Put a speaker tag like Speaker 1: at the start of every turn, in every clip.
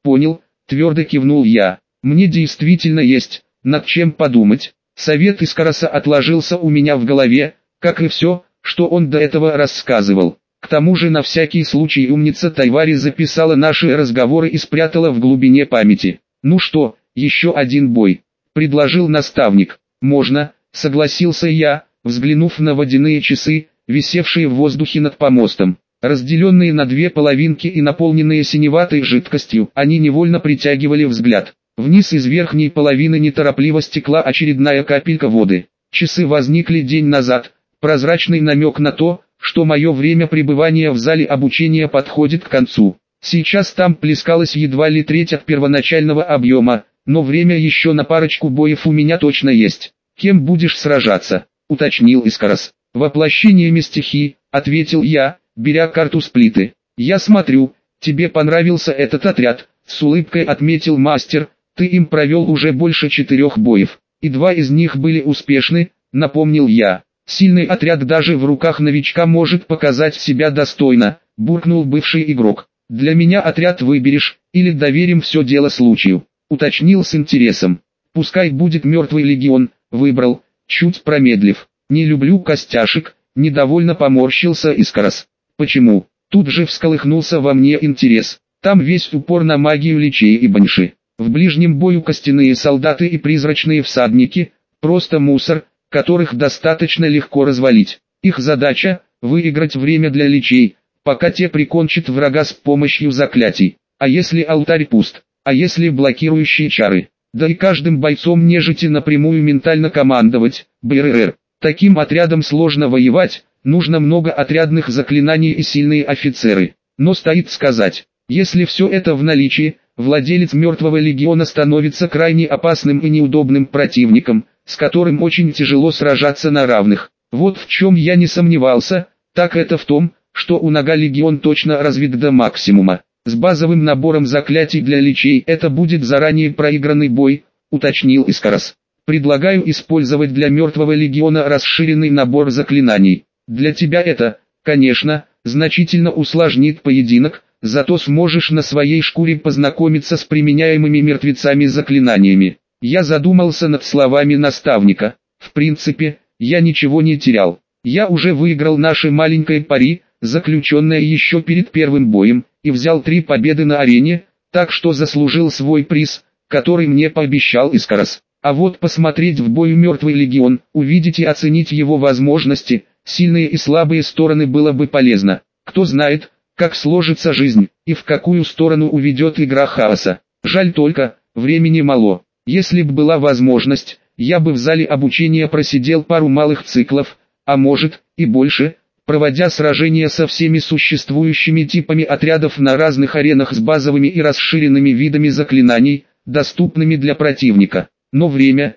Speaker 1: понял, твердо кивнул я. Мне действительно есть над чем подумать. Совет Искароса отложился у меня в голове, как и все, что он до этого рассказывал. К тому же на всякий случай умница Тайвари записала наши разговоры и спрятала в глубине памяти. «Ну что, еще один бой?» – предложил наставник. «Можно», – согласился я, взглянув на водяные часы, висевшие в воздухе над помостом. Разделенные на две половинки и наполненные синеватой жидкостью, они невольно притягивали взгляд. Вниз из верхней половины неторопливо стекла очередная капелька воды. Часы возникли день назад, прозрачный намек на то, что мое время пребывания в зале обучения подходит к концу. Сейчас там плескалось едва ли треть от первоначального объема, но время еще на парочку боев у меня точно есть. «Кем будешь сражаться?» – уточнил Искарос. «Воплощениями стихий», – ответил я, беря карту сплиты. «Я смотрю, тебе понравился этот отряд», – с улыбкой отметил мастер. «Ты им провел уже больше 4 боев, и 2 из них были успешны», – напомнил я. «Сильный отряд даже в руках новичка может показать себя достойно», – буркнул бывший игрок. «Для меня отряд выберешь, или доверим все дело случаю», – уточнил с интересом. «Пускай будет мертвый легион», – выбрал, чуть промедлив. «Не люблю костяшек», – недовольно поморщился Искарос. «Почему?» Тут же всколыхнулся во мне интерес. «Там весь упор на магию личей и банши. В ближнем бою костяные солдаты и призрачные всадники – просто мусор, которых достаточно легко развалить. Их задача – выиграть время для личей, пока те прикончат врага с помощью заклятий. А если алтарь пуст? А если блокирующие чары? Да и каждым бойцом нежити напрямую ментально командовать, БРР. Таким отрядом сложно воевать, нужно много отрядных заклинаний и сильные офицеры. Но стоит сказать, если все это в наличии, владелец мертвого легиона становится крайне опасным и неудобным противником, с которым очень тяжело сражаться на равных. Вот в чем я не сомневался, так это в том, что у Нага легион точно развит до максимума. С базовым набором заклятий для личей это будет заранее проигранный бой, уточнил Искарос. Предлагаю использовать для мертвого легиона расширенный набор заклинаний. Для тебя это, конечно, значительно усложнит поединок, зато сможешь на своей шкуре познакомиться с применяемыми мертвецами заклинаниями. Я задумался над словами наставника. В принципе, я ничего не терял. Я уже выиграл наше маленькое пари, заключенное еще перед первым боем, и взял 3 победы на арене, так что заслужил свой приз, который мне пообещал Искарос. А вот посмотреть в бой мертвый легион, увидеть и оценить его возможности, сильные и слабые стороны было бы полезно. Кто знает, как сложится жизнь, и в какую сторону уведет игра хаоса. Жаль только, времени мало. Если б была возможность, я бы в зале обучения просидел пару малых циклов, а может, и больше, проводя сражения со всеми существующими типами отрядов на разных аренах с базовыми и расширенными видами заклинаний, доступными для противника. Но время.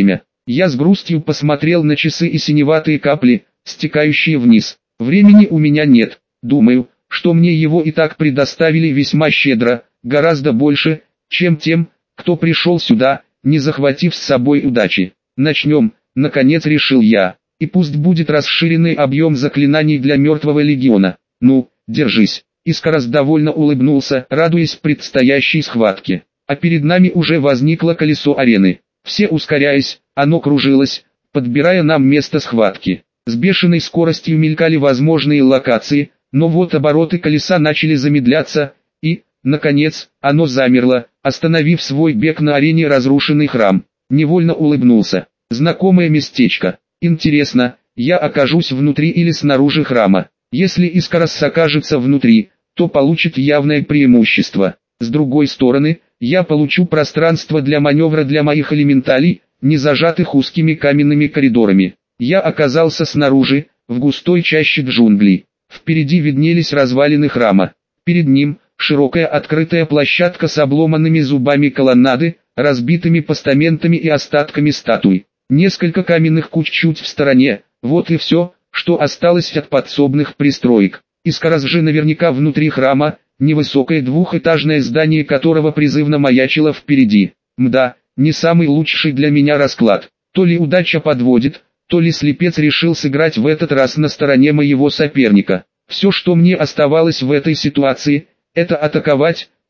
Speaker 1: Я с грустью посмотрел на часы и синеватые капли, стекающие вниз. Времени у меня нет. Думаю, что мне его и так предоставили весьма щедро, гораздо больше, чем тем, кто пришел сюда, не захватив с собой удачи. Начнем, наконец решил я, и пусть будет расширенный объем заклинаний для мертвого легиона. Ну, держись. Искарос довольно улыбнулся, радуясь предстоящей схватке. А перед нами уже возникло колесо арены. Все ускоряясь, оно кружилось, подбирая нам место схватки. С бешеной скоростью мелькали возможные локации, но вот обороты колеса начали замедляться, и, наконец, оно замерло, остановив свой бег на арене разрушенный храм. Невольно улыбнулся. Знакомое местечко. Интересно, я окажусь внутри или снаружи храма. Если Искарос окажется внутри, то получит явное преимущество. С другой стороны, я получу пространство для маневра для моих элементалей, не зажатых узкими каменными коридорами. Я оказался снаружи, в густой чаще джунглей. Впереди виднелись развалины храма. Перед ним широкая открытая площадка с обломанными зубами колоннады, разбитыми постаментами и остатками статуй. Несколько каменных куч чуть в стороне, вот и все, что осталось от подсобных пристроек. Искарос же наверняка внутри храма, невысокое двухэтажное здание которого призывно маячило впереди. Мда, не самый лучший для меня расклад. То ли удача подводит, то ли слепец решил сыграть в этот раз на стороне моего соперника. Все, что мне оставалось в этой ситуации, это атаковать,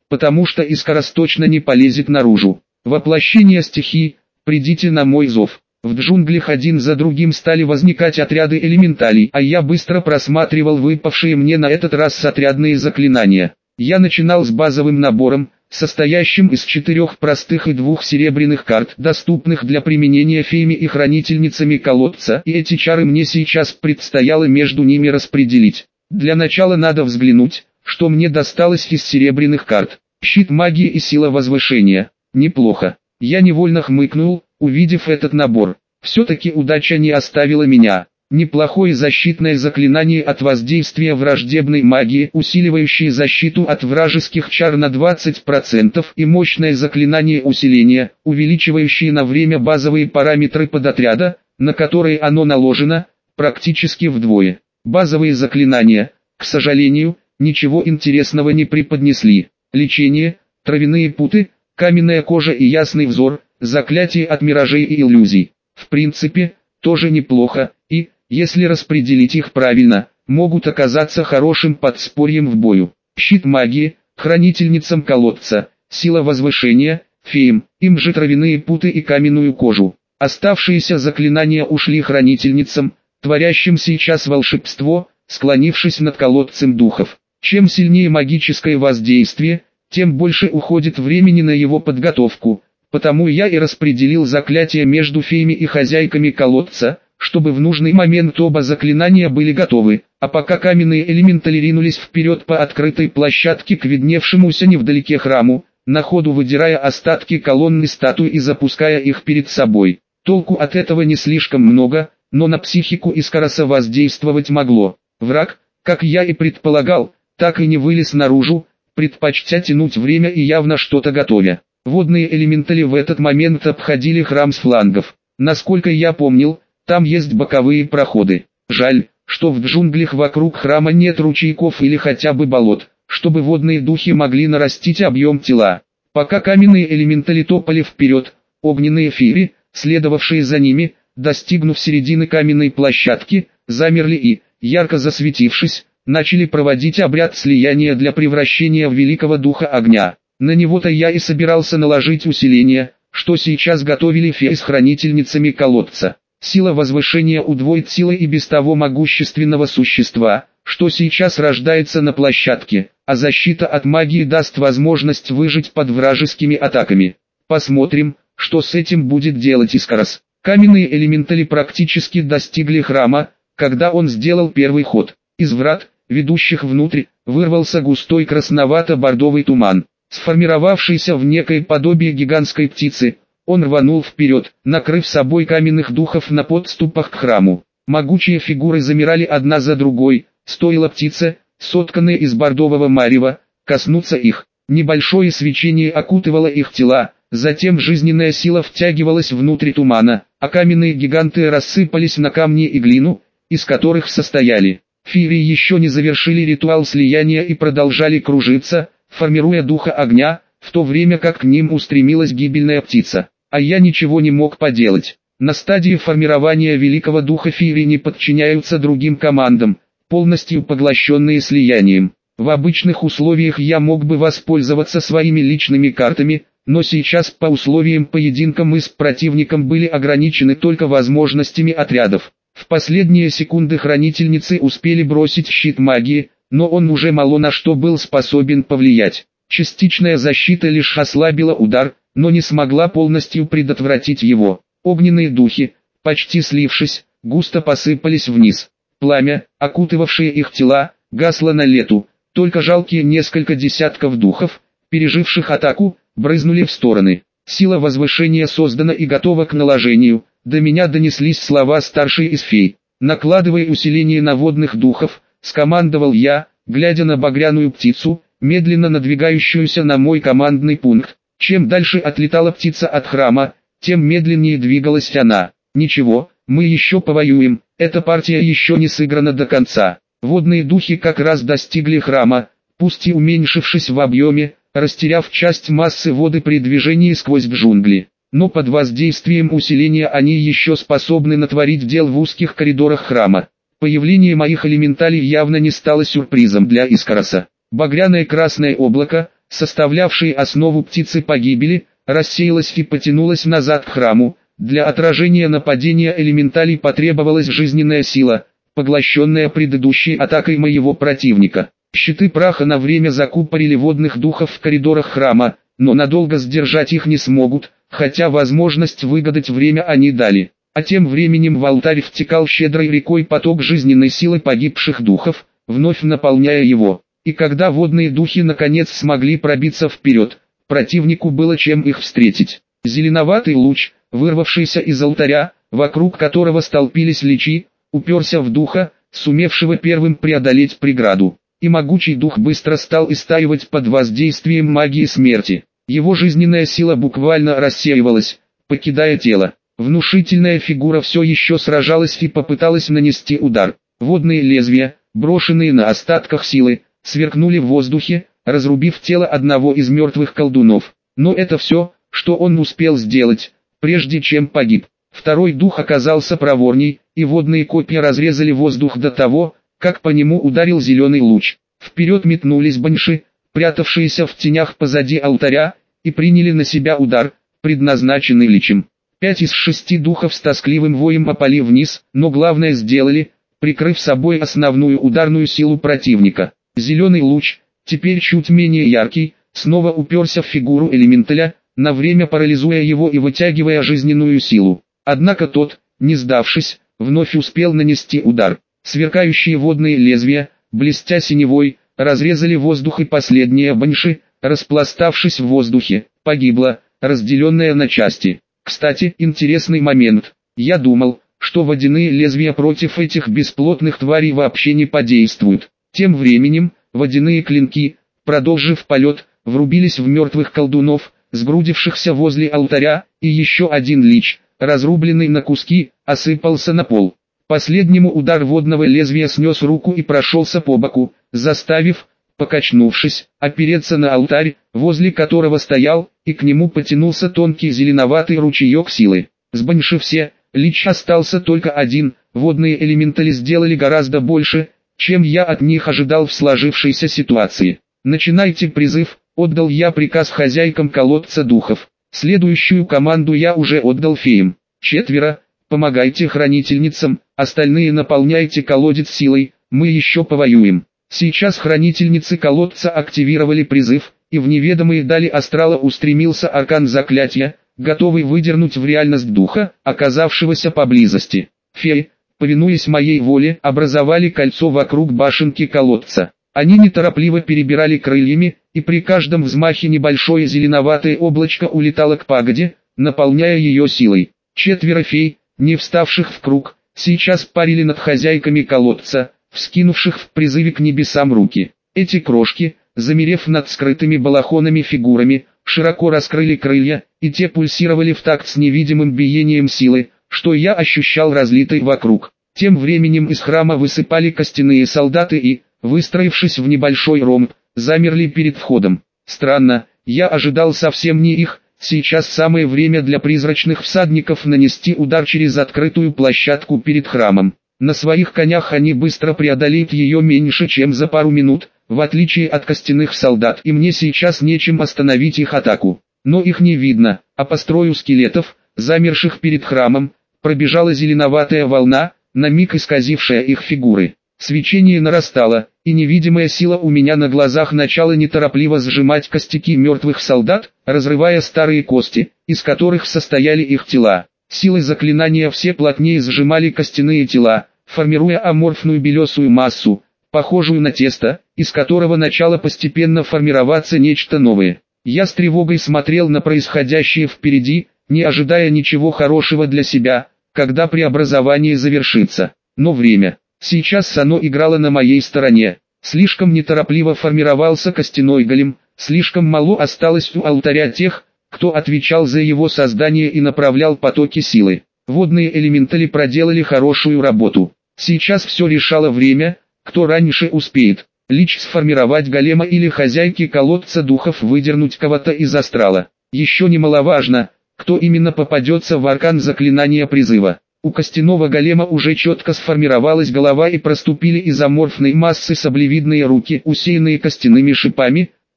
Speaker 1: потому что Искарос точно не полезет наружу. Воплощение стихий, придите на мой зов. В джунглях один за другим стали возникать отряды элементалей, а я быстро просматривал выпавшие мне на этот раз отрядные заклинания. Я начинал с базовым набором, состоящим из 4 простых и 2 серебряных карт, доступных для применения феями и хранительницами колодца, и эти чары мне сейчас предстояло между ними распределить. Для начала надо взглянуть, что мне досталось из серебряных карт. Щит магии и сила возвышения. Неплохо. Я невольно хмыкнул, увидев этот набор. Все-таки удача не оставила меня. Неплохое защитное заклинание от воздействия враждебной магии, усиливающее защиту от вражеских чар на 20%, и мощное заклинание усиления, увеличивающее на время базовые параметры подотряда, на которые оно наложено, практически вдвое. Базовые заклинания, к сожалению, ничего интересного не преподнесли. Лечение, травяные путы, каменная кожа и ясный взор, заклятие от миражей и иллюзий. В принципе, тоже неплохо, и, если распределить их правильно, могут оказаться хорошим подспорьем в бою. Щит магии, хранительницам колодца, сила возвышения, феям, им же травяные путы и каменную кожу. Оставшиеся заклинания ушли хранительницам, творящим сейчас волшебство, склонившись над колодцем духов. Чем сильнее магическое воздействие, тем больше уходит времени на его подготовку, потому я и распределил заклятия между феями и хозяйками колодца, чтобы в нужный момент оба заклинания были готовы, а пока каменные элементали ринулись вперед по открытой площадке к видневшемуся невдалеке храму, на ходу выдирая остатки колонны статуи и запуская их перед собой. Толку от этого не слишком много, но на психику Искароса воздействовать могло. Враг, как я и предполагал, так и не вылез наружу, предпочтя тянуть время и явно что-то готовя. Водные элементали в этот момент обходили храм с флангов. Насколько я помнил, там есть боковые проходы. Жаль, что в джунглях вокруг храма нет ручейков или хотя бы болот, чтобы водные духи могли нарастить объем тела. Пока каменные элементали топали вперед, огненные феи, следовавшие за ними, достигнув середины каменной площадки, замерли и, ярко засветившись, начали проводить обряд слияния для превращения в великого духа огня. На него-то я и собирался наложить усиление, что сейчас готовили феи с хранительницами колодца. Сила возвышения удвоит силы и без того могущественного существа, что сейчас рождается на площадке, а защита от магии даст возможность выжить под вражескими атаками. Посмотрим, что с этим будет делать Искарос. Каменные элементали практически достигли храма, когда он сделал первый ход. Из врат, ведущих внутрь, вырвался густой красновато-бордовый туман. Сформировавшийся в некое подобие гигантской птицы, он рванул вперед, накрыв собой каменных духов на подступах к храму. Могучие фигуры замирали одна за другой, стоило птице, сотканной из бордового марева, коснуться их. Небольшое свечение окутывало их тела, затем жизненная сила втягивалась внутрь тумана, а каменные гиганты рассыпались на камни и глину, из которых состояли. Феи еще не завершили ритуал слияния и продолжали кружиться, формируя духа огня, в то время как к ним устремилась гибельная птица. А я ничего не мог поделать. На стадии формирования великого духа феи не подчиняются другим командам, полностью поглощенные слиянием. В обычных условиях я мог бы воспользоваться своими личными картами, но сейчас по условиям поединка мы с противником были ограничены только возможностями отрядов. В последние секунды хранительницы успели бросить щит магии, но он уже мало на что был способен повлиять. Частичная защита лишь ослабила удар, но не смогла полностью предотвратить его. Огненные духи, почти слившись, густо посыпались вниз. Пламя, окутывавшее их тела, гасло на лету, только жалкие несколько десятков духов, переживших атаку, брызнули в стороны. Сила возвышения создана и готова к наложению. До меня донеслись слова старшей из фей. «Накладывай усиление на водных духов», — скомандовал я, глядя на багряную птицу, медленно надвигающуюся на мой командный пункт. Чем дальше отлетала птица от храма, тем медленнее двигалась она. «Ничего, мы еще повоюем, эта партия еще не сыграна до конца». Водные духи как раз достигли храма, пусть и уменьшившись в объеме, растеряв часть массы воды при движении сквозь джунгли. Но под воздействием усиления они еще способны натворить дел в узких коридорах храма. Появление моих элементалей явно не стало сюрпризом для Искароса. Багряное красное облако, составлявшей основу птицы погибели, рассеялась и потянулась назад к храму. Для отражения нападения элементалей потребовалась жизненная сила, поглощенная предыдущей атакой моего противника. Щиты праха на время закупорили водных духов в коридорах храма, но надолго сдержать их не смогут, хотя возможность выгадать время они дали. А тем временем в алтарь втекал щедрой рекой поток жизненной силы погибших духов, вновь наполняя его. И когда водные духи наконец смогли пробиться вперед, противнику было чем их встретить. Зеленоватый луч, вырвавшийся из алтаря, вокруг которого столпились личи, уперся в духа, сумевшего первым преодолеть преграду. И могучий дух быстро стал истаивать под воздействием магии смерти. Его жизненная сила буквально рассеивалась, покидая тело. Внушительная фигура все еще сражалась и попыталась нанести удар. Водные лезвия, брошенные на остатках силы, сверкнули в воздухе, разрубив тело одного из мертвых колдунов. Но это все, что он успел сделать, прежде чем погиб. Второй дух оказался проворней, и водные копья разрезали воздух до того, как по нему ударил зеленый луч. Вперед метнулись банши, прятавшиеся в тенях позади алтаря, и приняли на себя удар, предназначенный личем. 5 из 6 духов с тоскливым воем опали вниз, но главное сделали, прикрыв собой основную ударную силу противника. Зеленый луч, теперь чуть менее яркий, снова уперся в фигуру элементаля, на время парализуя его и вытягивая жизненную силу. Однако тот, не сдавшись, вновь успел нанести удар. Сверкающие водные лезвия, блестя синевой, разрезали воздух, и последняя банши, распластавшись в воздухе, погибла, разделенная на части. Кстати, интересный момент. Я думал, что водяные лезвия против этих бесплотных тварей вообще не подействуют. Тем временем, водяные клинки, продолжив полет, врубились в мертвых колдунов, сгрудившихся возле алтаря, и еще один лич, разрубленный на куски, осыпался на пол. Последнему удар водного лезвия снес руку и прошелся по боку, заставив, покачнувшись, опереться на алтарь, возле которого стоял, и к нему потянулся тонкий зеленоватый ручеек силы. С банши все, лич остался только один, водные элементали сделали гораздо больше, чем я от них ожидал в сложившейся ситуации. «Начинайте призыв», — отдал я приказ хозяйкам колодца духов. Следующую команду я уже отдал феям. 4, помогайте хранительницам, остальные наполняйте колодец силой, мы еще повоюем. Сейчас хранительницы колодца активировали призыв, и в неведомые дали астрала устремился аркан заклятия, готовый выдернуть в реальность духа, оказавшегося поблизости. Феи, повинуясь моей воле, образовали кольцо вокруг башенки колодца. Они неторопливо перебирали крыльями, и при каждом взмахе небольшое зеленоватое облачко улетало к пагоде, наполняя ее силой. 4 фей, не вставших в круг, сейчас парили над хозяйками колодца, вскинувших в призыве к небесам руки. Эти крошки, замерев над скрытыми балахонами фигурами, широко раскрыли крылья, и те пульсировали в такт с невидимым биением силы, что я ощущал разлитой вокруг. Тем временем из храма высыпали костяные солдаты и, выстроившись в небольшой ромб, замерли перед входом. Странно, я ожидал совсем не их. Сейчас самое время для призрачных всадников нанести удар через открытую площадку перед храмом. На своих конях они быстро преодолеют ее меньше чем за пару минут, в отличие от костяных солдат, и мне сейчас нечем остановить их атаку. Но их не видно, а по строю скелетов, замерших перед храмом, пробежала зеленоватая волна, на миг исказившая их фигуры. Свечение нарастало, и невидимая сила у меня на глазах начала неторопливо сжимать костяки мертвых солдат, разрывая старые кости, из которых состояли их тела. Силой заклинания все плотнее сжимали костяные тела, формируя аморфную белесую массу, похожую на тесто, из которого начало постепенно формироваться нечто новое. Я с тревогой смотрел на происходящее впереди, не ожидая ничего хорошего для себя, когда преобразование завершится. Но время. Сейчас оно играло на моей стороне. Слишком неторопливо формировался костяной голем, слишком мало осталось у алтаря тех, кто отвечал за его создание и направлял потоки силы. Водные элементали проделали хорошую работу. Сейчас все решало время, кто раньше успеет. Лич сформировать голема или хозяйки колодца духов выдернуть кого-то из астрала. Еще немаловажно, кто именно попадется в аркан заклинания призыва. У костяного голема уже четко сформировалась голова и проступили из аморфной массы саблевидные руки, усеянные костяными шипами,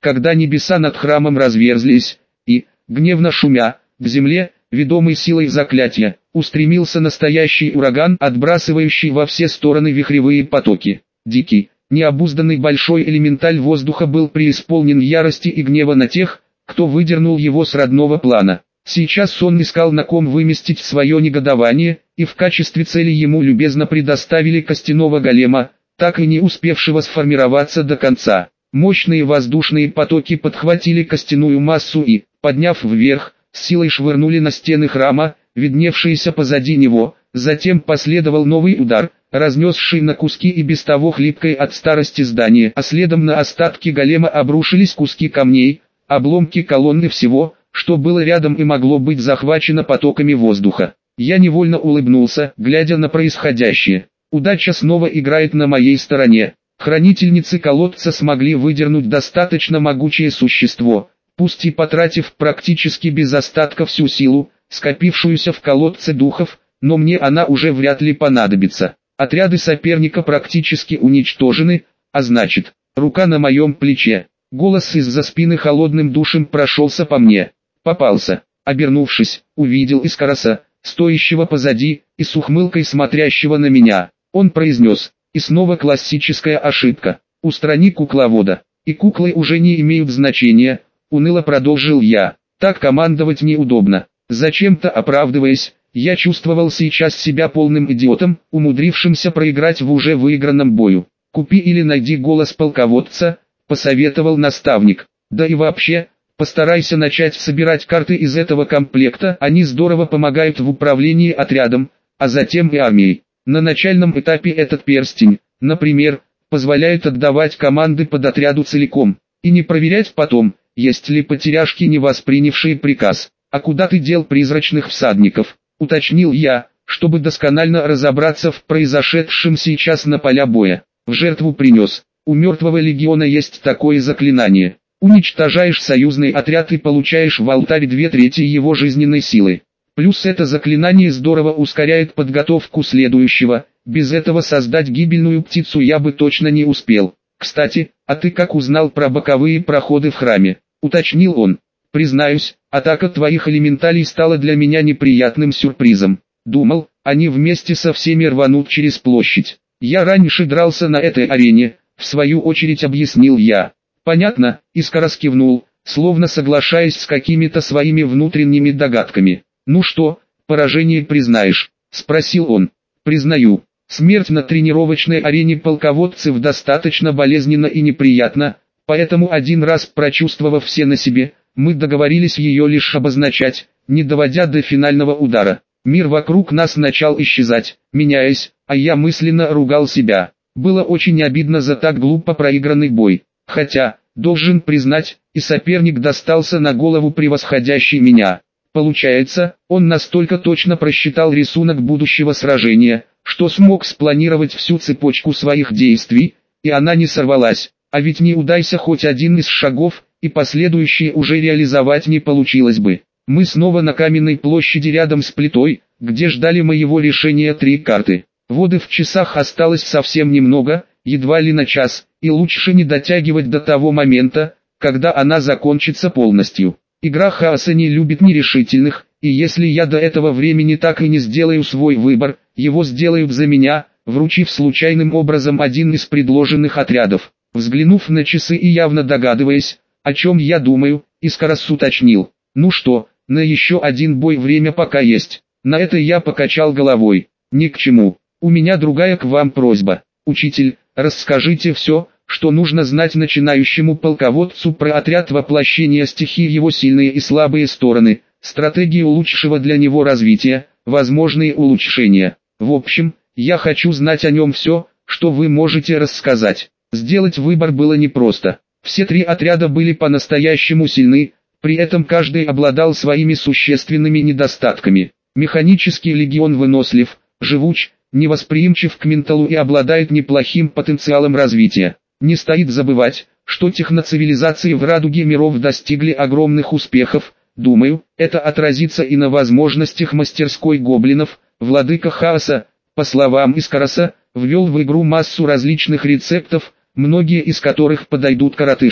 Speaker 1: когда небеса над храмом разверзлись, и, гневно шумя, к земле, ведомый силой заклятия, устремился настоящий ураган, отбрасывающий во все стороны вихревые потоки. Дикий, необузданный большой элементаль воздуха был преисполнен ярости и гнева на тех, кто выдернул его с родного плана. Сейчас он искал на ком выместить свое негодование, и в качестве цели ему любезно предоставили костяного голема, так и не успевшего сформироваться до конца. Мощные воздушные потоки подхватили костяную массу и, подняв вверх, с силой швырнули на стены храма, видневшиеся позади него. Затем последовал новый удар, разнесший на куски и без того хлипкое от старости здание, а следом на остатки голема обрушились куски камней, обломки колонны, всего, что было рядом и могло быть захвачено потоками воздуха. Я невольно улыбнулся, глядя на происходящее. Удача снова играет на моей стороне. Хранительницы колодца смогли выдернуть достаточно могучее существо, пусть и потратив практически без остатка всю силу, скопившуюся в колодце духов, но мне она уже вряд ли понадобится. Отряды соперника практически уничтожены, а значит, рука на моем плече. Голос из-за спины холодным душем прошелся по мне. Попался. Обернувшись, увидел Искароса, стоящего позади, и с ухмылкой смотрящего на меня. Он произнес: и снова классическая ошибка. Устрани кукловода. И куклы уже не имеют значения, уныло продолжил я. Так командовать неудобно. Зачем-то оправдываясь, я чувствовал сейчас себя полным идиотом, умудрившимся проиграть в уже выигранном бою. Купи или найди голос полководца, посоветовал наставник. Да и вообще, постарайся начать собирать карты из этого комплекта, они здорово помогают в управлении отрядом, а затем и армией. На начальном этапе этот перстень, например, позволяет отдавать команды под отряду целиком, и не проверять потом, есть ли потеряшки, не воспринявшие приказ. А куда ты дел призрачных всадников, уточнил я, чтобы досконально разобраться в произошедшем сейчас на поля боя. В жертву принес. У мертвого легиона есть такое заклинание. Уничтожаешь союзный отряд и получаешь в алтарь 2/3 его жизненной силы. Плюс это заклинание здорово ускоряет подготовку следующего, без этого создать гибельную птицу я бы точно не успел. Кстати, а ты как узнал про боковые проходы в храме? Уточнил он. Признаюсь, атака твоих элементалей стала для меня неприятным сюрпризом. Думал, они вместе со всеми рванут через площадь. Я раньше дрался на этой арене, в свою очередь объяснил я. Понятно, Искарос кивнул, словно соглашаясь с какими-то своими внутренними догадками. «Ну что, поражение признаешь?» – спросил он. «Признаю. Смерть на тренировочной арене полководцев достаточно болезненна и неприятна, поэтому один раз прочувствовав все на себе, мы договорились ее лишь обозначать, не доводя до финального удара. Мир вокруг нас начал исчезать, меняясь, а я мысленно ругал себя. Было очень обидно за так глупо проигранный бой. Хотя, должен признать, и соперник достался на голову превосходящий меня. Получается, он настолько точно просчитал рисунок будущего сражения, что смог спланировать всю цепочку своих действий, и она не сорвалась. А ведь не удайся хоть один из шагов, и последующие уже реализовать не получилось бы. Мы снова на каменной площади рядом с плитой, где ждали моего решения 3 карты. Воды в часах осталось совсем немного, едва ли на час, и лучше не дотягивать до того момента, когда она закончится полностью. Игра хаоса не любит нерешительных, и если я до этого времени так и не сделаю свой выбор, его сделают за меня, вручив случайным образом один из предложенных отрядов. Взглянув на часы и явно догадываясь, о чем я думаю, Искарос уточнил. «Ну что, на еще один бой время пока есть». На это я покачал головой. «Ни к чему. У меня другая к вам просьба. Учитель, расскажите все, что нужно знать начинающему полководцу про отряд воплощения стихий, его сильные и слабые стороны, стратегию лучшего для него развития, возможные улучшения. В общем, я хочу знать о нем все, что вы можете рассказать». Сделать выбор было непросто. Все 3 отряда были по-настоящему сильны, при этом каждый обладал своими существенными недостатками. Механический легион вынослив, живуч, невосприимчив к менталу и обладает неплохим потенциалом развития. Не стоит забывать, что техноцивилизации в радуге миров достигли огромных успехов. Думаю, это отразится и на возможностях мастерской гоблинов. Владыка хаоса, по словам Искароса, ввел в игру массу различных рецептов, многие из которых подойдут коротышкам.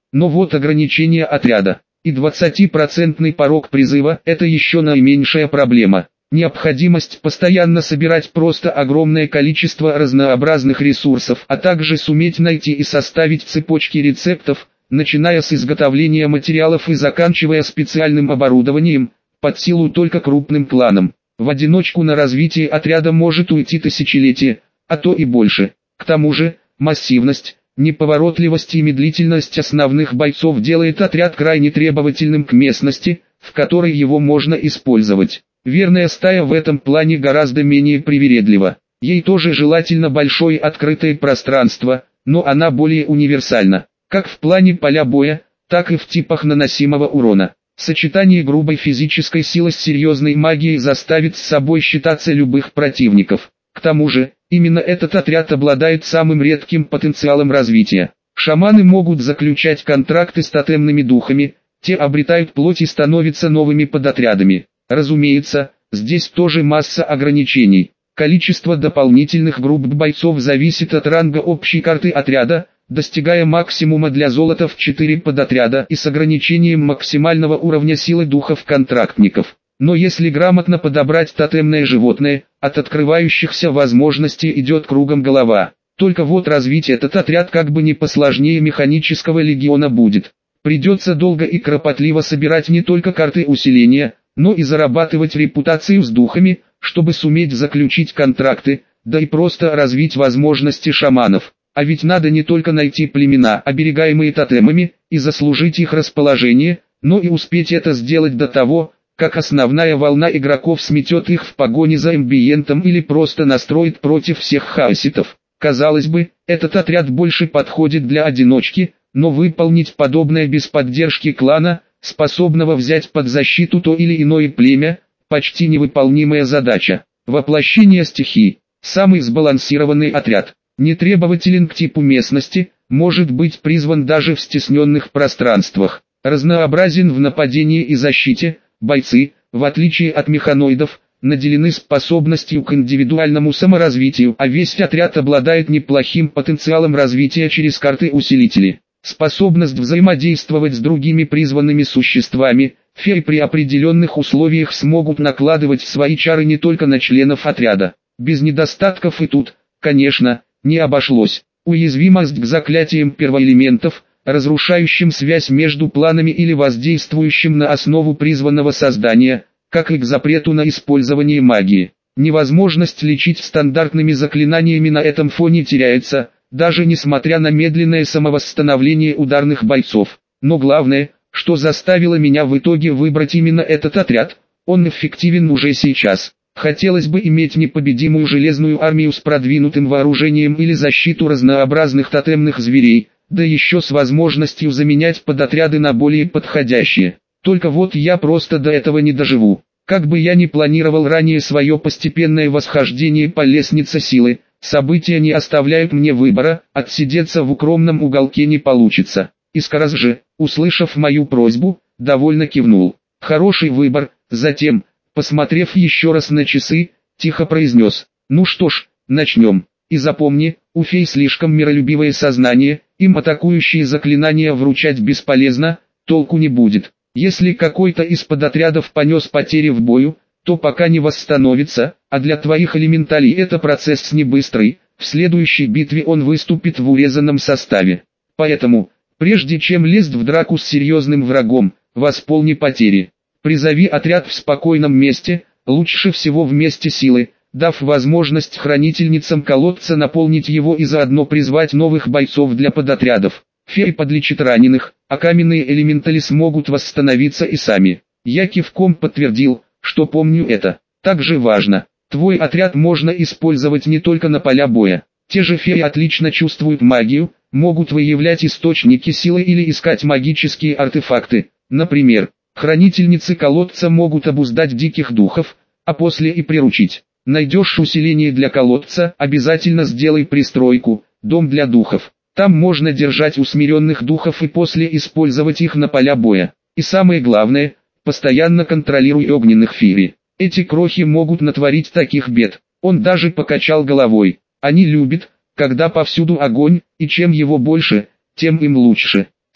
Speaker 1: Но вот ограничение отряда. И 20% порог призыва – это еще наименьшая проблема. Необходимость постоянно собирать просто огромное количество разнообразных ресурсов, а также суметь найти и составить цепочки рецептов, начиная с изготовления материалов и заканчивая специальным оборудованием, под силу только крупным кланам. В одиночку на развитие отряда может уйти тысячелетие, а то и больше. К тому же, массивность, неповоротливость и медлительность основных бойцов делает отряд крайне требовательным к местности, в которой его можно использовать. Верная стая в этом плане гораздо менее привередлива. Ей тоже желательно большое открытое пространство, но она более универсальна, как в плане поля боя, так и в типах наносимого урона. Сочетание грубой физической силы с серьезной магией заставит с собой считаться любых противников. К тому же, именно этот отряд обладает самым редким потенциалом развития. Шаманы могут заключать контракты с тотемными духами, те обретают плоть и становятся новыми подотрядами. Разумеется, здесь тоже масса ограничений. Количество дополнительных групп бойцов зависит от ранга общей карты отряда, достигая максимума для золота в 4 подотряда и с ограничением максимального уровня силы духов-контрактников. Но если грамотно подобрать тотемное животное, от открывающихся возможностей идет кругом голова. Только вот развить этот отряд как бы не посложнее механического легиона будет. Придется долго и кропотливо собирать не только карты усиления, но и зарабатывать репутацию с духами, чтобы суметь заключить контракты, да и просто развить возможности шаманов. А ведь надо не только найти племена, оберегаемые тотемами, и заслужить их расположение, но и успеть это сделать до того, как основная волна игроков сметет их в погоне за эмбиентом или просто настроит против всех хаоситов. Казалось бы, этот отряд больше подходит для одиночки, но выполнить подобное без поддержки клана, способного взять под защиту то или иное племя, почти невыполнимая задача. Воплощение стихий. Самый сбалансированный отряд. Не требователен к типу местности, может быть призван даже в стесненных пространствах. Разнообразен в нападении и защите, бойцы, в отличие от механоидов, наделены способностью к индивидуальному саморазвитию, а весь отряд обладает неплохим потенциалом развития через карты-усилители. Способность взаимодействовать с другими призванными существами, феи при определенных условиях смогут накладывать свои чары не только на членов отряда. Без недостатков и тут, конечно, не обошлось. Уязвимость к заклятиям первоэлементов, разрушающим связь между планами или воздействующим на основу призванного создания, как и к запрету на использование магии. Невозможность лечить стандартными заклинаниями на этом фоне теряется, даже несмотря на медленное самовосстановление ударных бойцов. Но главное, что заставило меня в итоге выбрать именно этот отряд, он эффективен уже сейчас. Хотелось бы иметь непобедимую железную армию с продвинутым вооружением или защиту разнообразных тотемных зверей, да еще с возможностью заменять подотряды на более подходящие. Только вот я просто до этого не доживу. Как бы я ни планировал ранее свое постепенное восхождение по лестнице силы, события не оставляют мне выбора, отсидеться в укромном уголке не получится. Искарас же, услышав мою просьбу, довольно кивнул. Хороший выбор. Затем, посмотрев еще раз на часы, тихо произнес: «Ну что ж, начнем. И запомни, у фей слишком миролюбивое сознание, им атакующие заклинания вручать бесполезно, толку не будет. Если какой-то из подотрядов понес потери в бою, то пока не восстановится, а для твоих элементалей это процесс не быстрый, в следующей битве он выступит в урезанном составе. Поэтому, прежде чем лезть в драку с серьезным врагом, восполни потери. Призови отряд в спокойном месте, лучше всего в месте силы, дав возможность хранительницам колодца наполнить его и заодно призвать новых бойцов для подотрядов. Феи подлечат раненых, а каменные элементали смогут восстановиться и сами». Я кивком подтвердил, что помню это. Также важно, твой отряд можно использовать не только на поля боя. Те же феи отлично чувствуют магию, могут выявлять источники силы или искать магические артефакты. Например, хранительницы колодца могут обуздать диких духов, а после и приручить. Найдешь усиление для колодца, обязательно сделай пристройку, дом для духов. Там можно держать усмиренных духов и после использовать их на поля боя. И самое главное, постоянно контролируй огненных феи. Эти крохи могут натворить таких бед. Он даже покачал головой. Они любят, когда повсюду огонь, и чем его больше, тем им лучше.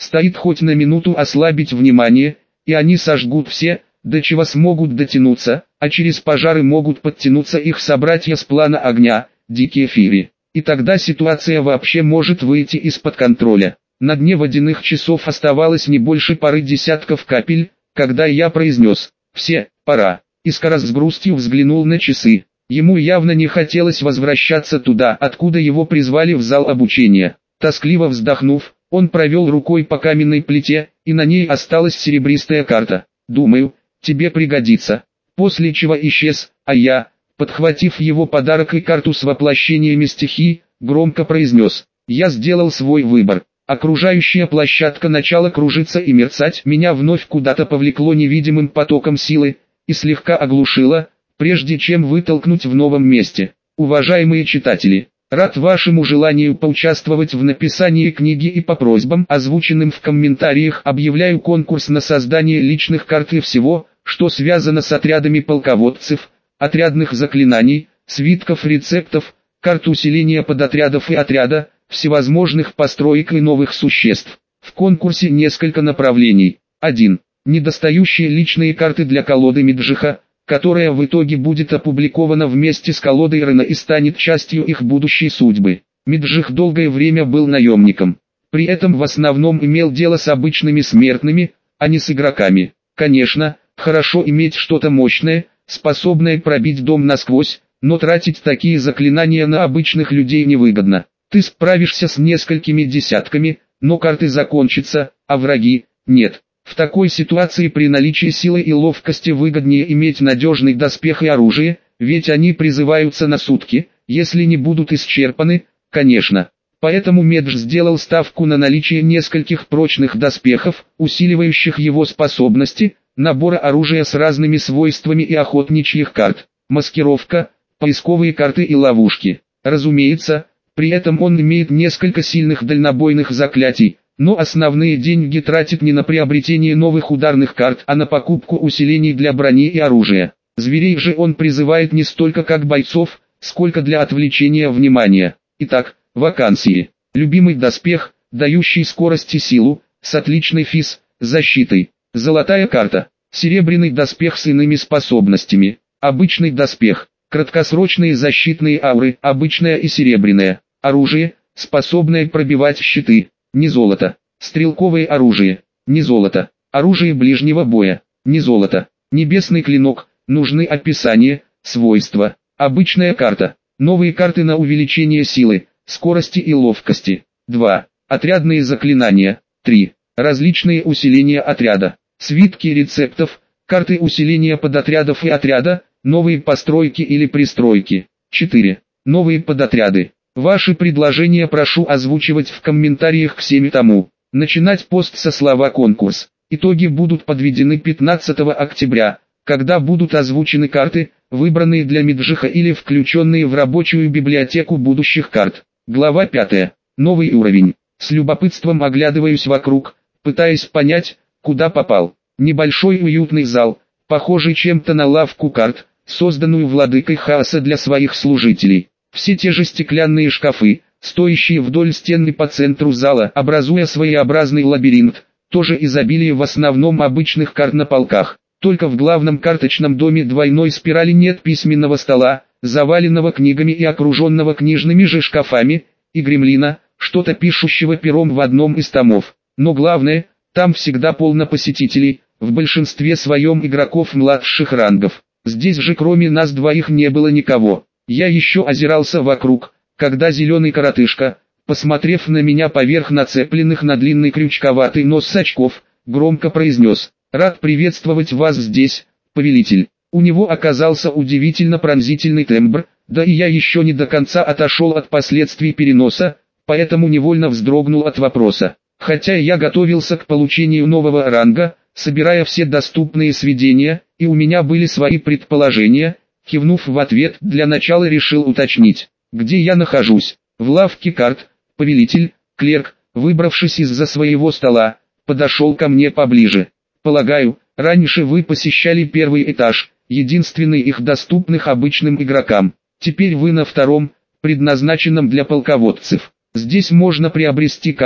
Speaker 1: Стоит хоть на минуту ослабить внимание, и они сожгут все, до чего смогут дотянуться, а через пожары могут подтянуться их собратья с плана огня, дикие фири. И тогда ситуация вообще может выйти из-под контроля. На дне водяных часов оставалось не больше пары десятков капель, когда я произнес «Все, пора». Искарас с грустью взглянул на часы. Ему явно не хотелось возвращаться туда, откуда его призвали в зал обучения. Тоскливо вздохнув, он провел рукой по каменной плите, и на ней осталась серебристая карта. «Думаю, тебе пригодится». После чего исчез, а я, подхватив его подарок и карту с воплощениями стихий, громко произнес: «Я сделал свой выбор». Окружающая площадка начала кружиться и мерцать, меня вновь куда-то повлекло невидимым потоком силы, и слегка оглушило, прежде чем вытолкнуть в новом месте. Уважаемые читатели, рад вашему желанию поучаствовать в написании книги и по просьбам, озвученным в комментариях, объявляю конкурс на создание личных карт и всего, что связано с отрядами полководцев, отрядных заклинаний, свитков рецептов, карт усиления подотрядов и отряда, всевозможных построек и новых существ. В конкурсе несколько направлений. 1. Недостающие личные карты для колоды Меджиха, которая в итоге будет опубликована вместе с колодой Рена и станет частью их будущей судьбы. Меджих долгое время был наемником. При этом в основном имел дело с обычными смертными, а не с игроками. Конечно, хорошо иметь что-то мощное, способное пробить дом насквозь, но тратить такие заклинания на обычных людей невыгодно. Ты справишься с несколькими десятками, но карты закончатся, а враги – нет. В такой ситуации при наличии силы и ловкости выгоднее иметь надежный доспех и оружие, ведь они призываются на сутки, если не будут исчерпаны, конечно. Поэтому Медж сделал ставку на наличие нескольких прочных доспехов, усиливающих его способности, набора оружия с разными свойствами и охотничьих карт, маскировка, поисковые карты и ловушки. Разумеется, при этом он имеет несколько сильных дальнобойных заклятий, но основные деньги тратит не на приобретение новых ударных карт, а на покупку усилений для брони и оружия. Зверей же он призывает не столько как бойцов, сколько для отвлечения внимания. Итак, вакансии. Любимый доспех, дающий скорость и силу, с отличной физ, защитой. Золотая карта. Серебряный доспех с иными способностями. Обычный доспех. Краткосрочные защитные ауры, обычная и серебряная. Оружие, способное пробивать щиты. Не золото. Стрелковое оружие. Не золото. Оружие ближнего боя. Не золото. Небесный клинок. Нужны описания, свойства. Обычная карта. Новые карты на увеличение силы, скорости и ловкости. 2. Отрядные заклинания. 3. Различные усиления отряда. Свитки рецептов, карты усиления подотрядов и отряда, новые постройки или пристройки. 4. Новые подотряды. Ваши предложения прошу озвучивать в комментариях к 7 тому. Начинать пост со слова «конкурс». Итоги будут подведены 15 октября, когда будут озвучены карты, выбранные для Меджиха или включенные в рабочую библиотеку будущих карт. Глава 5. Новый уровень. С любопытством оглядываюсь вокруг, пытаясь понять, куда попал. Небольшой уютный зал, похожий чем-то на лавку карт, созданную владыкой хаоса для своих служителей. Все те же стеклянные шкафы, стоящие вдоль стены по центру зала, образуя своеобразный лабиринт, тоже изобилие в основном обычных карт на полках. Только в главном карточном доме двойной спирали нет письменного стола, заваленного книгами и окруженного книжными же шкафами, и гремлина, что-то пишущего пером в одном из томов. Но главное, там всегда полно посетителей, в большинстве своем игроков младших рангов. Здесь же кроме нас двоих не было никого. Я еще озирался вокруг, когда зеленый коротышка, посмотрев на меня поверх нацепленных на длинный крючковатый нос очков, громко произнес: «Рад приветствовать вас здесь, повелитель». У него оказался удивительно пронзительный тембр, да и я еще не до конца отошел от последствий переноса, поэтому невольно вздрогнул от вопроса. Хотя я готовился к получению нового ранга, собирая все доступные сведения, и у меня были свои предположения, кивнув в ответ, для начала решил уточнить, где я нахожусь. В лавке карт. Повелитель, клерк, выбравшись из-за своего стола, подошел ко мне поближе. Полагаю, раньше вы посещали первый этаж, единственный их доступных обычным игрокам. Теперь вы на втором, предназначенном для полководцев. Здесь можно приобрести карты,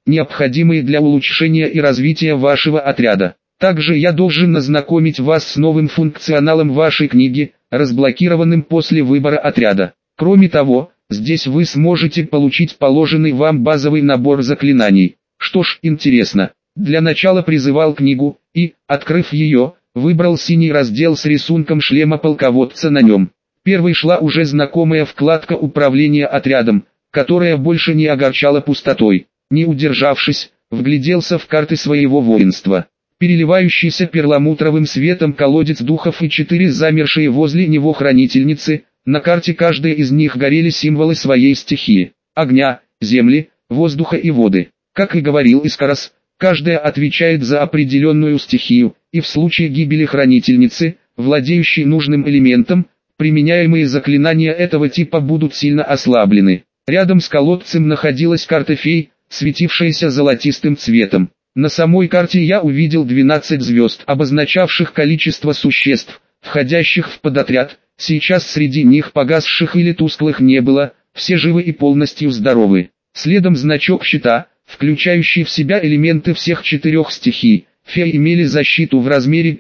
Speaker 1: необходимые для улучшения и развития вашего отряда. Также я должен ознакомить вас с новым функционалом вашей книги, разблокированным после выбора отряда. Кроме того, здесь вы сможете получить положенный вам базовый набор заклинаний. Что ж, интересно. Для начала призывал книгу, и, открыв ее, выбрал синий раздел с рисунком шлема полководца на нем. Первой шла уже знакомая вкладка управления отрядом, которая больше не огорчала пустотой. Не удержавшись, вгляделся в карты своего воинства. Переливающийся перламутровым светом колодец духов и 4 замершие возле него хранительницы, на карте каждой из них горели символы своей стихии: огня, земли, воздуха и воды. Как и говорил Искарос, каждая отвечает за определенную стихию, и в случае гибели хранительницы, владеющей нужным элементом, применяемые заклинания этого типа будут сильно ослаблены. Рядом с колодцем находилась карта фей, светившаяся золотистым цветом. На самой карте я увидел 12 звезд, обозначавших количество существ, входящих в подотряд. Сейчас среди них погасших или тусклых не было, все живы и полностью здоровы. Следом значок щита, включающий в себя элементы всех 4 стихий. Феи имели защиту в размере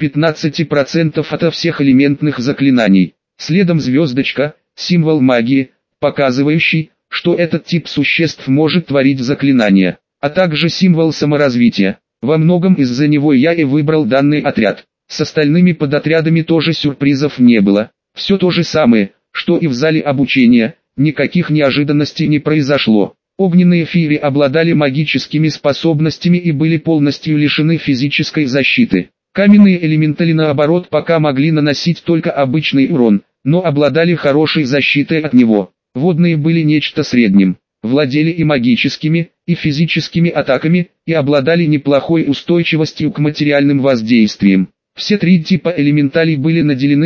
Speaker 1: 15% ото всех элементных заклинаний. Следом звездочка, символ магии, показывающий, что этот тип существ может творить заклинания, а также символ саморазвития. Во многом из-за него я и выбрал данный отряд. С остальными подотрядами тоже сюрпризов не было. Все то же самое, что и в зале обучения, никаких неожиданностей не произошло. Огненные феи обладали магическими способностями и были полностью лишены физической защиты. Каменные элементали наоборот пока могли наносить только обычный урон, но обладали хорошей защитой от него. Водные были нечто средним, владели и магическими, и физическими атаками, и обладали неплохой устойчивостью к материальным воздействиям. Все 3 типа элементалей были наделены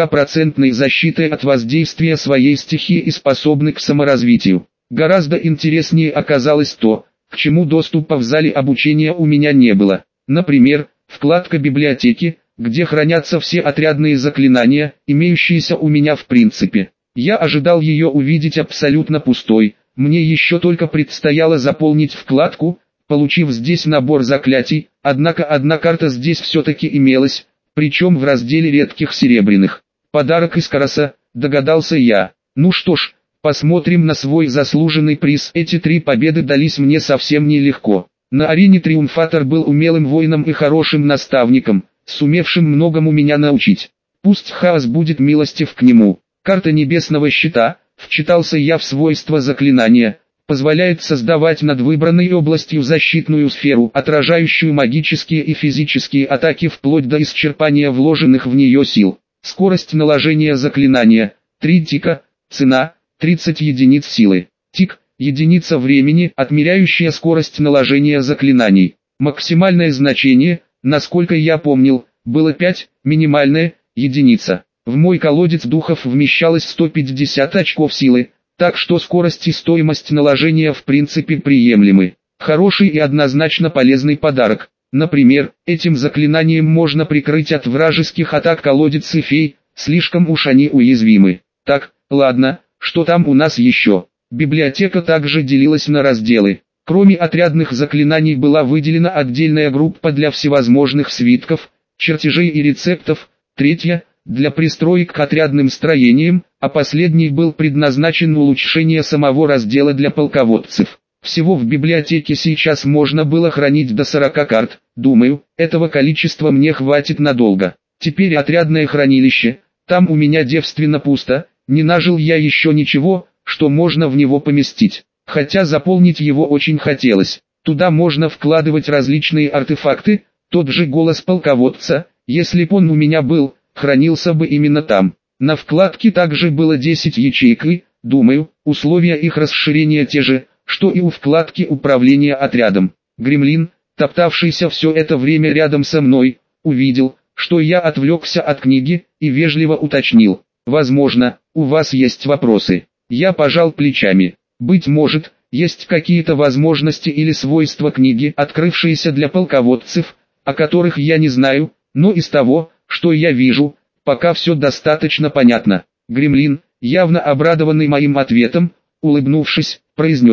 Speaker 1: 40% защитой от воздействия своей стихии и способны к саморазвитию. Гораздо интереснее оказалось то, к чему доступа в зале обучения у меня не было. Например, вкладка библиотеки, где хранятся все отрядные заклинания, имеющиеся у меня в принципе. Я ожидал ее увидеть абсолютно пустой, мне еще только предстояло заполнить вкладку, получив здесь набор заклятий, однако одна карта здесь все-таки имелась, причем в разделе редких серебряных. Подарок Искароса, догадался я. Ну что ж, посмотрим на свой заслуженный приз. Эти 3 победы дались мне совсем нелегко. На арене Триумфатор был умелым воином и хорошим наставником, сумевшим многому меня научить. Пусть хаос будет милостив к нему. Карта небесного щита, вчитался я в свойства заклинания, позволяет создавать над выбранной областью защитную сферу, отражающую магические и физические атаки вплоть до исчерпания вложенных в нее сил. Скорость наложения заклинания, 3 тика, цена, 30 единиц силы. Тик, единица времени, отмеряющая скорость наложения заклинаний. Максимальное значение, насколько я помнил, было 5, минимальное, единица. В мой колодец духов вмещалось 150 очков силы, так что скорость и стоимость наложения в принципе приемлемы. Хороший и однозначно полезный подарок. Например, этим заклинанием можно прикрыть от вражеских атак колодец и фей, слишком уж они уязвимы. Так, ладно, что там у нас еще? Библиотека также делилась на разделы. Кроме отрядных заклинаний была выделена отдельная группа для всевозможных свитков, чертежей и рецептов, третья – для пристроек к отрядным строениям, а последний был предназначен улучшение самого раздела для полководцев. Всего в библиотеке сейчас можно было хранить до 40 карт, думаю, этого количества мне хватит надолго. Теперь отрядное хранилище, там у меня девственно пусто, не нажил я еще ничего, что можно в него поместить. Хотя заполнить его очень хотелось. Туда можно вкладывать различные артефакты, тот же голос полководца, если б он у меня был, хранился бы именно там. На вкладке также было 10 ячеек и, думаю, условия их расширения те же, что и у вкладки управления отрядом. Гремлин, топтавшийся все это время рядом со мной, увидел, что я отвлекся от книги, и вежливо уточнил: «Возможно, у вас есть вопросы». Я пожал плечами. Быть может, есть какие-то возможности или свойства книги, открывшиеся для полководцев, о которых я не знаю, но из того, что я вижу, пока все достаточно понятно. Гремлин, явно обрадованный моим ответом, улыбнувшись, произнес: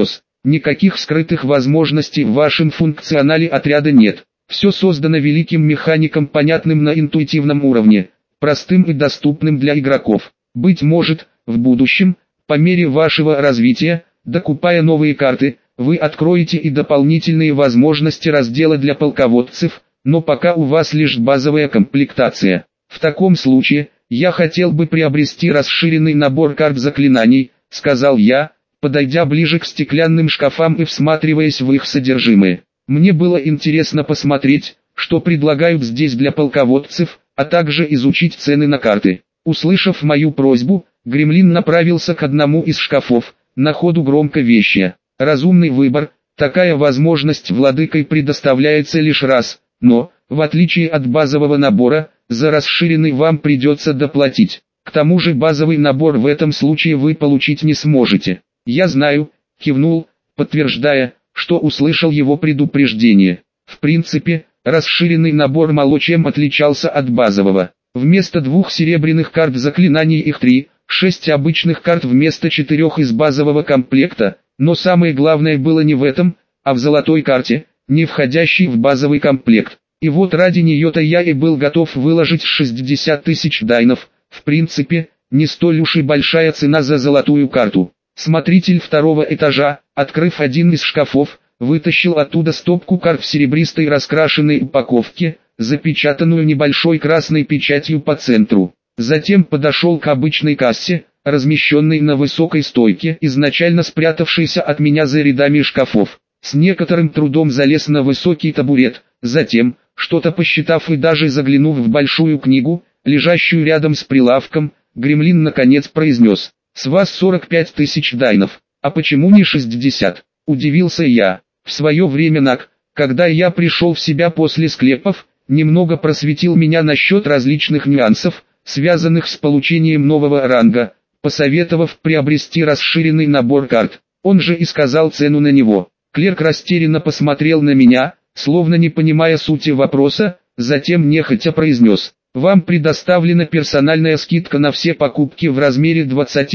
Speaker 1: Никаких скрытых возможностей в вашем функционале отряда нет. Все создано великим механиком, понятным на интуитивном уровне, простым и доступным для игроков. Быть может, в будущем, по мере вашего развития, докупая новые карты, вы откроете и дополнительные возможности раздела для полководцев, но пока у вас лишь базовая комплектация. В таком случае, я хотел бы приобрести расширенный набор карт заклинаний, сказал я, подойдя ближе к стеклянным шкафам и всматриваясь в их содержимое. Мне было интересно посмотреть, что предлагают здесь для полководцев, а также изучить цены на карты. Услышав мою просьбу, Гремлин направился к одному из шкафов, на ходу громко вещая: «Разумный выбор, такая возможность владыкой предоставляется лишь раз, но, в отличие от базового набора, за расширенный вам придется доплатить. К тому же базовый набор в этом случае вы получить не сможете». «Я знаю», — кивнул, подтверждая, что услышал его предупреждение. В принципе, расширенный набор мало чем отличался от базового. Вместо 2 серебряных карт заклинаний их 3, 6 обычных карт вместо 4 из базового комплекта, но самое главное было не в этом, а в золотой карте, не входящей в базовый комплект. И вот ради нее-то я и был готов выложить 60 тысяч дайнов, в принципе, не столь уж и большая цена за золотую карту. Смотритель второго этажа, открыв один из шкафов, вытащил оттуда стопку карт в серебристой раскрашенной упаковке, запечатанную небольшой красной печатью по центру. Затем подошел к обычной кассе, размещенной на высокой стойке, изначально спрятавшейся от меня за рядами шкафов. С некоторым трудом залез на высокий табурет, затем, что-то посчитав и даже заглянув в большую книгу, лежащую рядом с прилавком, Гремлин наконец произнес: «С вас 45 тысяч дайнов, а почему не 60?» Удивился я. В свое время Нак, когда я пришел в себя после склепов, немного просветил меня насчет различных нюансов, связанных с получением нового ранга, посоветовав приобрести расширенный набор карт. Он же и сказал цену на него. Клерк растерянно посмотрел на меня, словно не понимая сути вопроса, затем нехотя произнес: «Вам предоставлена персональная скидка на все покупки в размере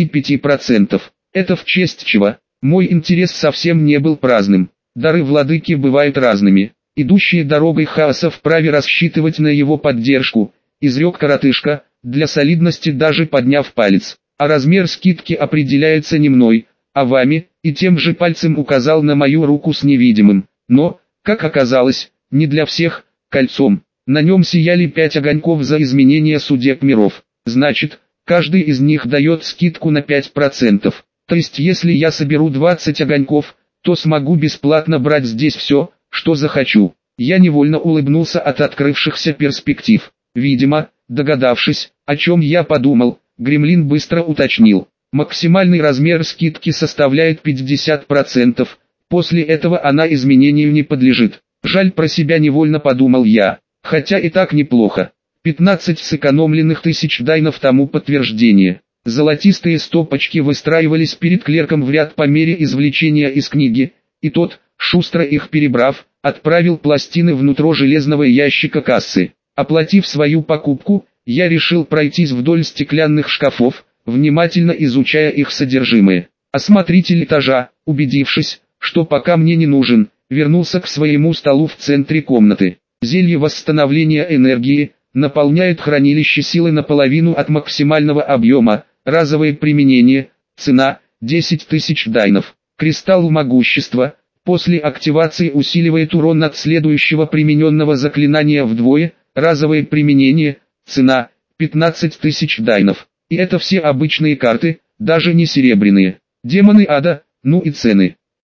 Speaker 1: 25%. Это в честь чего? Мой интерес совсем не был праздным. Дары владыки бывают разными. Идущие дорогой хаоса вправе рассчитывать на его поддержку», изрек коротышка, для солидности даже подняв палец. «А размер скидки определяется не мной, а вами», и тем же пальцем указал на мою руку с невидимым, но, как оказалось, не для всех, кольцом. На нем сияли 5 огоньков за изменение судеб миров. Значит, каждый из них дает скидку на 5%. То есть если я соберу 20 огоньков, то смогу бесплатно брать здесь все, что захочу. Я невольно улыбнулся от открывшихся перспектив. Видимо, догадавшись, о чем я подумал, Гремлин быстро уточнил: «Максимальный размер скидки составляет 50%, после этого она изменению не подлежит». Жаль, про себя невольно подумал я. Хотя и так неплохо. 15 сэкономленных тысяч дайнов тому подтверждение. Золотистые стопочки выстраивались перед клерком в ряд по мере извлечения из книги, и тот, шустро их перебрав, отправил пластины внутрь железного ящика кассы. Оплатив свою покупку, я решил пройтись вдоль стеклянных шкафов, внимательно изучая их содержимое. Осмотритель этажа, убедившись, что пока мне не нужен, вернулся к своему столу в центре комнаты. Зелье восстановления энергии наполняет хранилище силы наполовину от максимального объема. Разовое применение. Цена 10 тысяч дайнов. Кристалл могущества. После активации усиливает урон от следующего примененного заклинания вдвое. Разовое применение. Цена 15 тысяч дайнов. И это все обычные карты, даже не серебряные. Демоны ада, ну и цены.